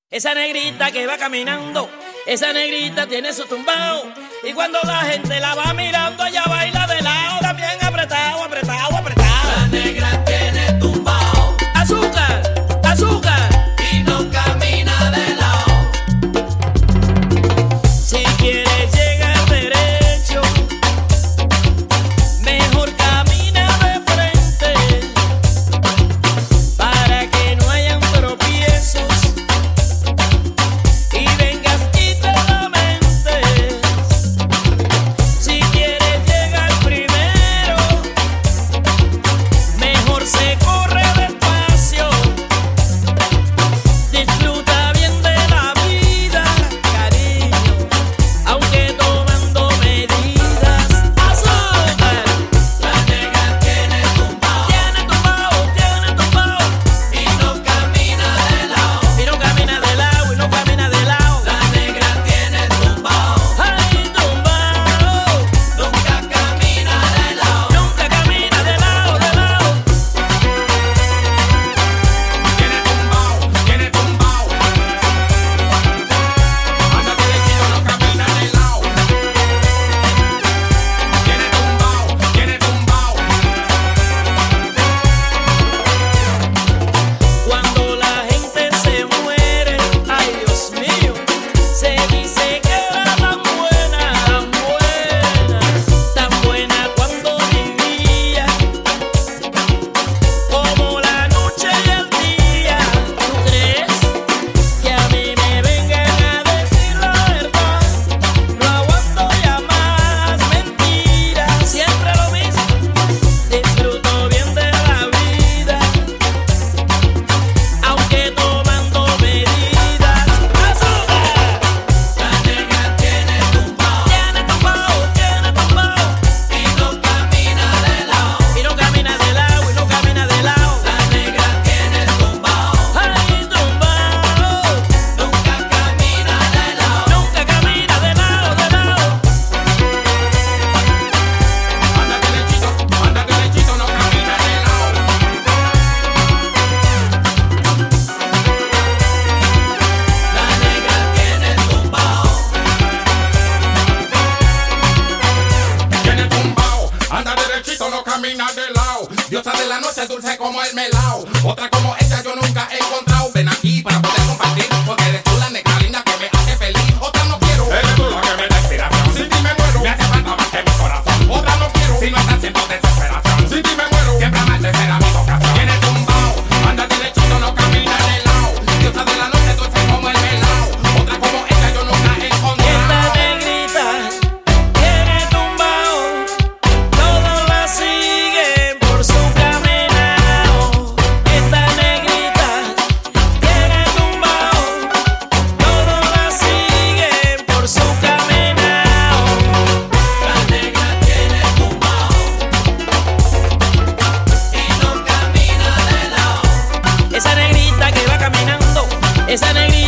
Esa negrita que va caminando, esa negrita tiene su tumbao. Y cuando la gente la va mirando, ella baila de lado, también apretado, apretado, apretado. La negra tiene tumbao azúcar, azúcar, y no camina de lado. Si quieres llegar derecho, mejor camina de frente, para que no hayan tropiezos y vengas y te lamentes. Si quieres llegar primero, mejor se corre despacio. Disfruta bien de la vida, cariño, aunque tomando medidas. Azúcar, La negra tiene tumbao tiene tumbao, y no camina de lado. y no camina de lado, y no camina de lado. La negra tiene tumbao, Ay, tumbao, nunca camina de lado. nunca camina de lado, de lado. Tiene tumbao, tiene tumbao. Anda derechito, no camina de lado. Tiene tumbao, tiene tumbao. Cuando la gente se muere, ay Dios mío, se dice que era tan buena, tan buena cuando vivía, como la noche y el día. ¿Tú crees que a mí me vengan a decir la verdad? No aguanto ya más mentiras, siempre lo mismo. Disfruto bien de la vida, aunque tomando medidas. Azúcar, La negra tiene tumbao tiene tumbao, y no camina de lado. y no camina de lado, y no camina de lado. La negra tiene tumbao, Ay, tumbao, nunca camina de lado. nunca camina de lado, de lado. Anda derechito, no camina de lado. La negra tiene tumbao, Tiene tumbao, anda derechito, no camina de lado. Diosa de la noche, dulce como el melao. Otra como ella yo nunca he encontrado. Ven aquí para poder compartir, porque eres tú la negra linda que me hace feliz. Otra no quiero, eres tú la que me da inspiración. Sin ti me muero, me hace falta más que mi corazón. Otra no quiero, si no estás siento desesperación. Sin ti me muero, siempre amarte será mi vocación. Tiene tumbao, anda derechito, no camina de lado. Diosa de la noche, dulce como el melao. Otra como ella yo nunca he Esta encontrado. negrita tiene tumbao, todos la siguen por su caminao. Esta negrita tiene tumbao, todos la siguen por su caminao. la negra tiene tumbao y no camina de lado. Esa negrita que va caminando, esa negrita